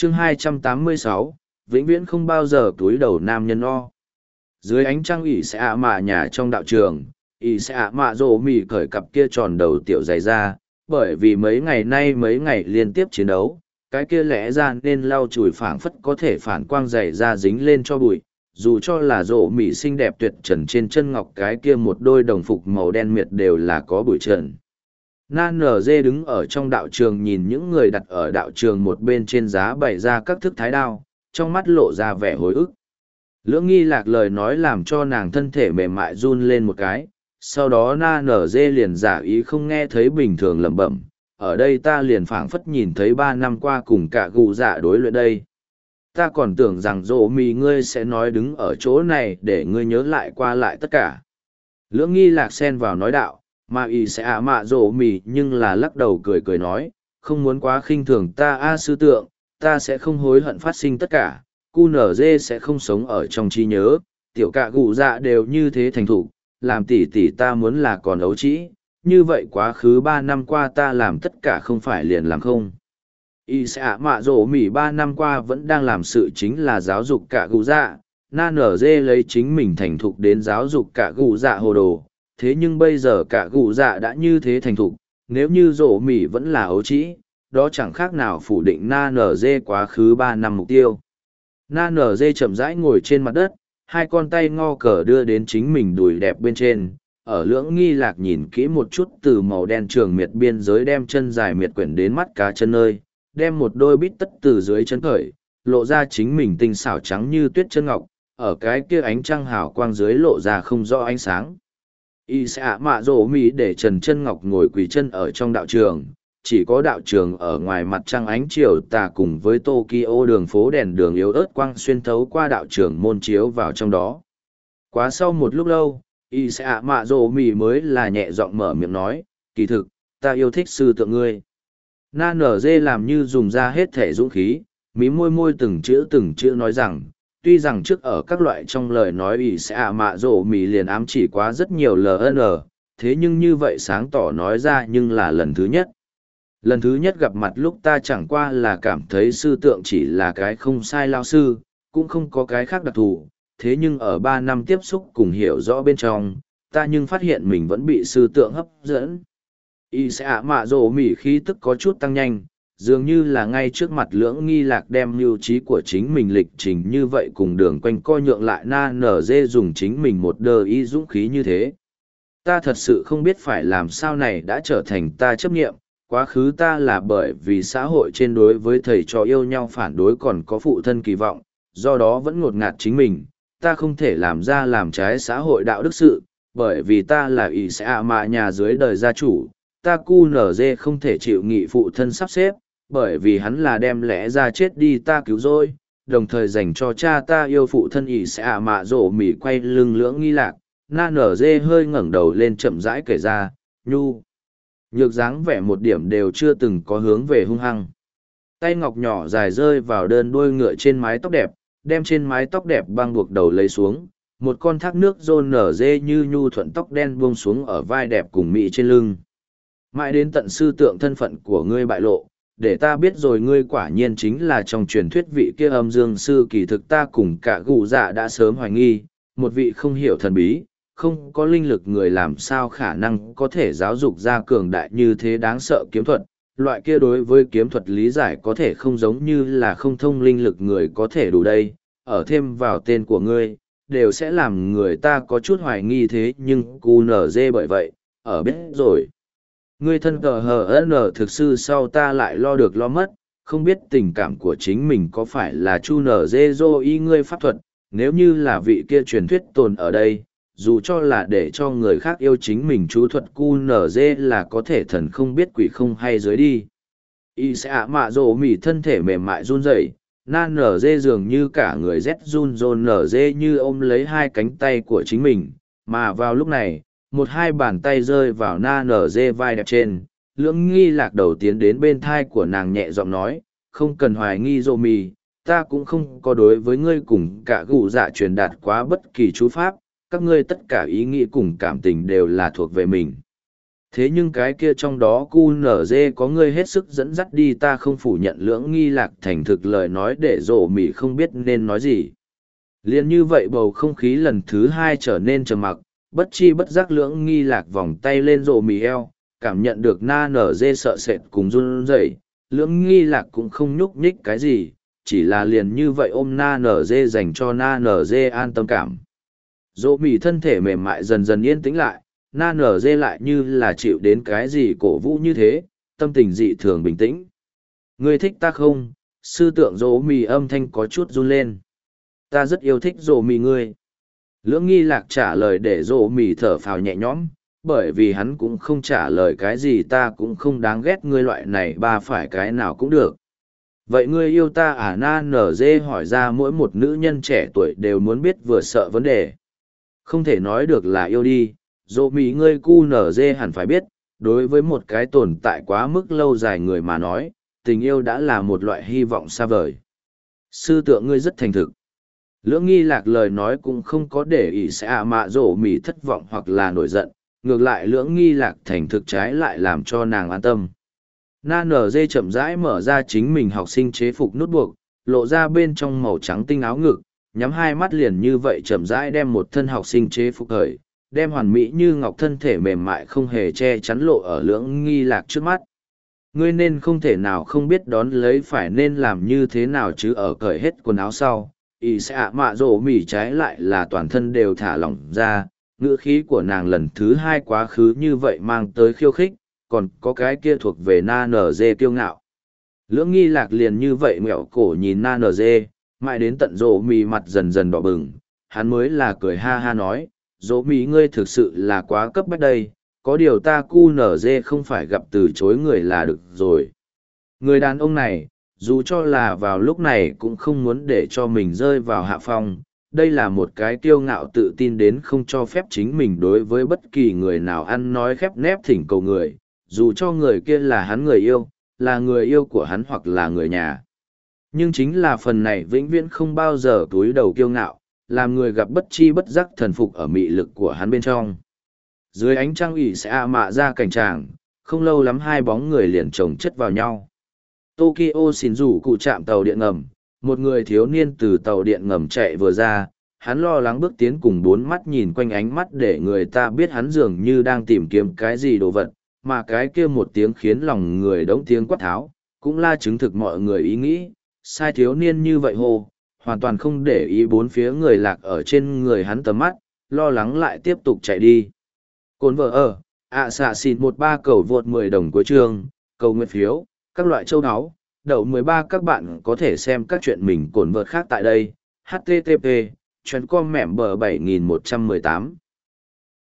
chương 286, vĩnh viễn không bao giờ túi đầu nam nhân o. Dưới ánh trăng ỷ sẽ ạ mạ nhà trong đạo trường, ỷ sẽ ạ mạ rồ mì cởi cặp kia tròn đầu tiểu dày ra, bởi vì mấy ngày liên tiếp chiến đấu, cái kia lẽ ra nên lau chùi phảng phất có thể phản quang dày ra dính lên cho bụi. Dù cho là rộ mì xinh đẹp tuyệt trần trên chân ngọc cái kia một đôi đồng phục màu đen miệt đều là có bụi trần. Nan nở dê đứng ở trong đạo trường nhìn những người đặt ở đạo trường một bên trên giá bày ra các thức thái đao, trong mắt lộ ra vẻ hối ức. Lưỡng nghi lạc lời nói làm cho nàng thân thể mềm mại run lên một cái, sau đó na nở dê liền giả ý không nghe thấy bình thường lẩm bẩm, ở đây ta liền phảng phất nhìn thấy 3 năm qua cùng cả gù dạ đối luyện đây. Ta còn tưởng rằng rộ mì ngươi sẽ nói đứng ở chỗ này để ngươi nhớ lại qua lại tất cả. Lưỡng nghi lạc xen vào nói đạo, mà y sẽ ạ mạ rộ mì nhưng là lắc đầu cười cười nói, không muốn quá khinh thường ta a sư tượng, ta sẽ không hối hận phát sinh tất cả, cu nở dê sẽ không sống ở trong trí nhớ, tiểu cạ gù dạ đều như thế thành thục, làm tỉ tỉ ta muốn là còn ấu trĩ, như vậy quá khứ 3 năm qua ta làm tất cả không phải liền làm không. Y sẽ ạ mạ rổ mỉ 3 năm qua vẫn đang làm sự chính là giáo dục cả gù dạ, na nở dê lấy chính mình thành thục đến giáo dục cả gù dạ hồ đồ, thế nhưng bây giờ cả gù dạ đã như thế thành thục, nếu như rổ mỉ vẫn là ấu trĩ, đó chẳng khác nào phủ định na nở dê quá khứ 3 năm mục tiêu. Na nở dê chậm rãi ngồi trên mặt đất, hai con tay ngo cờ đưa đến chính mình đùi đẹp bên trên, ở lưỡng nghi lạc nhìn kỹ một chút từ màu đen trường miệt biên giới đem chân dài miệt quyển đến mắt cá chân nơi, đem một đôi bít tất từ dưới chân khởi, lộ ra chính mình tinh xảo trắng như tuyết chân ngọc, ở cái kia ánh trăng hào quang dưới lộ ra không rõ ánh sáng. Y sẽ ạ mạ rổ mì để Trần Chân Ngọc ngồi quỳ chân ở trong đạo trường, chỉ có đạo trường ở ngoài mặt trăng ánh chiều tà cùng với Tokyo đường phố đèn đường yếu ớt quang xuyên thấu qua đạo trường môn chiếu vào trong đó. Quá sau một lúc lâu, Y sẽ ạ mạ rổ mì mới là nhẹ giọng mở miệng nói, kỳ thực, ta yêu thích sư tượng ngươi. Na nở dê làm như dùng ra hết thể dũng khí, mí môi môi từng chữ nói rằng, tuy rằng trước ở các loại trong lời nói ỷ sẽ ạ mạ rổ mì liền ám chỉ quá rất nhiều LN, thế nhưng như vậy sáng tỏ nói ra nhưng là lần thứ nhất. Lần thứ nhất gặp mặt lúc ta chẳng qua là cảm thấy sư tượng chỉ là cái không sai lao sư, cũng không có cái khác đặc thù, thế nhưng ở 3 năm tiếp xúc cùng hiểu rõ bên trong, ta nhưng phát hiện mình vẫn bị sư tượng hấp dẫn. Y sẽ ạ mạ rổ mỉ khí tức có chút tăng nhanh, dường như là ngay trước mặt lưỡng nghi lạc đem mưu trí của chính mình lịch trình như vậy cùng đường quanh co nhượng lại na nở dê dùng chính mình một đờ y dũng khí như thế. Ta thật sự không biết phải làm sao này đã trở thành ta chấp nghiệm, quá khứ ta là bởi vì xã hội trên đối với thầy trò yêu nhau phản đối còn có phụ thân kỳ vọng, do đó vẫn ngột ngạt chính mình, ta không thể làm ra làm trái xã hội đạo đức sự, bởi vì ta là y sẽ ạ mạ nhà dưới đời gia chủ. Ta cu nở dê không thể chịu nghị phụ thân sắp xếp, bởi vì hắn là đem lẽ ra chết đi ta cứu rồi, đồng thời dành cho cha ta yêu phụ thân ỷ sẽ ạ mạ rổ mỉ quay lưng lưỡng nghi lạc, na nở dê hơi ngẩng đầu lên chậm rãi kể ra, nhu. Nhược dáng vẻ một điểm đều chưa từng có hướng về hung hăng. Tay ngọc nhỏ dài rơi vào đơn đuôi ngựa trên mái tóc đẹp, đem trên mái tóc đẹp băng buộc đầu lấy xuống, một con thác nước rôn nở dê như nhu thuận tóc đen buông xuống ở vai đẹp cùng mỹ trên lưng. Mãi đến tận sư tượng thân phận của ngươi bại lộ, để ta biết rồi ngươi quả nhiên chính là trong truyền thuyết vị kia âm dương sư, kỳ thực ta cùng cả gù dạ đã sớm hoài nghi, một vị không hiểu thần bí, không có linh lực người làm sao khả năng có thể giáo dục ra cường đại như thế đáng sợ kiếm thuật. Loại kia đối với kiếm thuật lý giải có thể không giống như là không thông linh lực người có thể đủ đây, ở thêm vào tên của ngươi, đều sẽ làm người ta có chút hoài nghi thế nhưng cu nở dê bởi vậy, ở biết rồi. Ngươi thân cờ hờ thực sư sau ta lại lo được lo mất, không biết tình cảm của chính mình có phải là chu nở dê dô y ngươi pháp thuật, nếu như là vị kia truyền thuyết tồn ở đây, dù cho là để cho người khác yêu chính mình chú thuật cu nở dê là có thể thần không biết quỷ không hay dưới đi. Y sẽ ạ mạ rổ mỉ thân thể mềm mại run rẩy, na nở dê dường như cả người rét run rôn nở dê như ôm lấy hai cánh tay của chính mình, mà vào lúc này, một hai bàn tay rơi vào na nở dê vai đẹp trên, lưỡng nghi lạc đầu tiến đến bên thai của nàng nhẹ giọng nói, không cần hoài nghi rô mì, ta cũng không có đối với ngươi cùng cả gù dạ truyền đạt quá bất kỳ chú pháp, các ngươi tất cả ý nghĩ cùng cảm tình đều là thuộc về mình. Thế nhưng cái kia trong đó QNZ có ngươi hết sức dẫn dắt đi, ta không phủ nhận. Lưỡng nghi lạc thành thực lời nói để rộ mỉ không biết nên nói gì. Liên như vậy bầu không khí lần thứ hai trở nên trầm mặc, bất chi bất giác lưỡng nghi lạc vòng tay lên rộ mỉ eo, cảm nhận được na nở dê sợ sệt cùng run rẩy. Lưỡng nghi lạc cũng không nhúc nhích cái gì, chỉ là liền như vậy ôm na nở dê dành cho na nở dê an tâm cảm. Rộ mỉ thân thể mềm mại dần dần yên tĩnh lại, na nở dê lại như là chịu đến cái gì cổ vũ như thế, tâm tình dị thường bình tĩnh. Ngươi thích ta không? Sư tượng rộ mỉ âm thanh có chút run lên. Ta rất yêu thích rộ mỉ ngươi. Lưỡng nghi lạc trả lời để rộ mỉ thở phào nhẹ nhõm, bởi vì hắn cũng không trả lời cái gì, ta cũng không đáng ghét ngươi loại này, ba phải cái nào cũng được. Vậy ngươi yêu ta à? Na nở dê hỏi ra mỗi một nữ nhân trẻ tuổi đều muốn biết vừa sợ vấn đề. Không thể nói được là yêu đi, dỗ mỹ ngươi cu nở dê hẳn phải biết, đối với một cái tồn tại quá mức lâu dài người mà nói, tình yêu đã là một loại hy vọng xa vời. Sư tượng ngươi rất thành thực. Lưỡng nghi lạc lời nói cũng không có để ý sẽ mạ dỗ mỹ thất vọng hoặc là nổi giận, ngược lại lưỡng nghi lạc thành thực trái lại làm cho nàng an tâm. Na nở dê chậm rãi mở ra chính mình học sinh chế phục nút buộc, lộ ra bên trong màu trắng tinh áo ngực, nhắm hai mắt liền như vậy chậm rãi đem một thân học sinh chế phục khởi, đem hoàn mỹ như ngọc thân thể mềm mại không hề che chắn lộ ở lưỡng nghi lạc trước mắt. Ngươi nên không thể nào không biết đón lấy phải nên làm như thế nào chứ. Ở cởi hết quần áo sau, ý sẽ ạ mạ rổ mỉ trái lại là toàn thân đều thả lỏng ra, ngữ khí của nàng lần thứ hai quá khứ như vậy mang tới khiêu khích, còn có cái kia thuộc về na nở dê kiêu ngạo. Lưỡng nghi lạc liền như vậy ngẹo cổ nhìn na nở dê, mãi đến tận rổ mì mặt dần dần đỏ bừng, hắn mới là cười ha ha nói, rổ mì ngươi thực sự là quá cấp bách đây, có điều ta cu nở dê không phải gặp từ chối người là được rồi. Người đàn ông này, dù cho là vào lúc này cũng không muốn để cho mình rơi vào hạ phong, đây là một cái kiêu ngạo tự tin đến không cho phép chính mình đối với bất kỳ người nào ăn nói khép nép thỉnh cầu người, dù cho người kia là hắn người yêu, là người yêu của hắn hoặc là người nhà. Nhưng chính là phần này vĩnh viễn không bao giờ túi đầu kiêu ngạo, làm người gặp bất chi bất giác thần phục ở mị lực của hắn bên trong. Dưới ánh trăng ủy sẽ mạ ra cảnh tràng, không lâu lắm hai bóng người liền chồng chất vào nhau. Tokyo xin rủ cụ trạm tàu điện ngầm, một người thiếu niên từ tàu điện ngầm chạy vừa ra, hắn lo lắng bước tiến cùng bốn mắt nhìn quanh, ánh mắt để người ta biết hắn dường như đang tìm kiếm cái gì đồ vật, mà cái kia một tiếng khiến lòng người đống tiếng quát tháo, cũng là chứng thực mọi người ý nghĩ, sai thiếu niên như vậy hồ, hoàn toàn không để ý bốn phía người lạc ở trên người hắn tầm mắt, lo lắng lại tiếp tục chạy đi. Cồn vợ ở, xạ xịt 13 cầu vượt 10 đồng cuối chương, cầu nguyện phiếu, các loại châu áo, đậu 13 các bạn có thể xem các chuyện mình cồn vợt khác tại đây, http, chuyến com mẻm bờ 7118.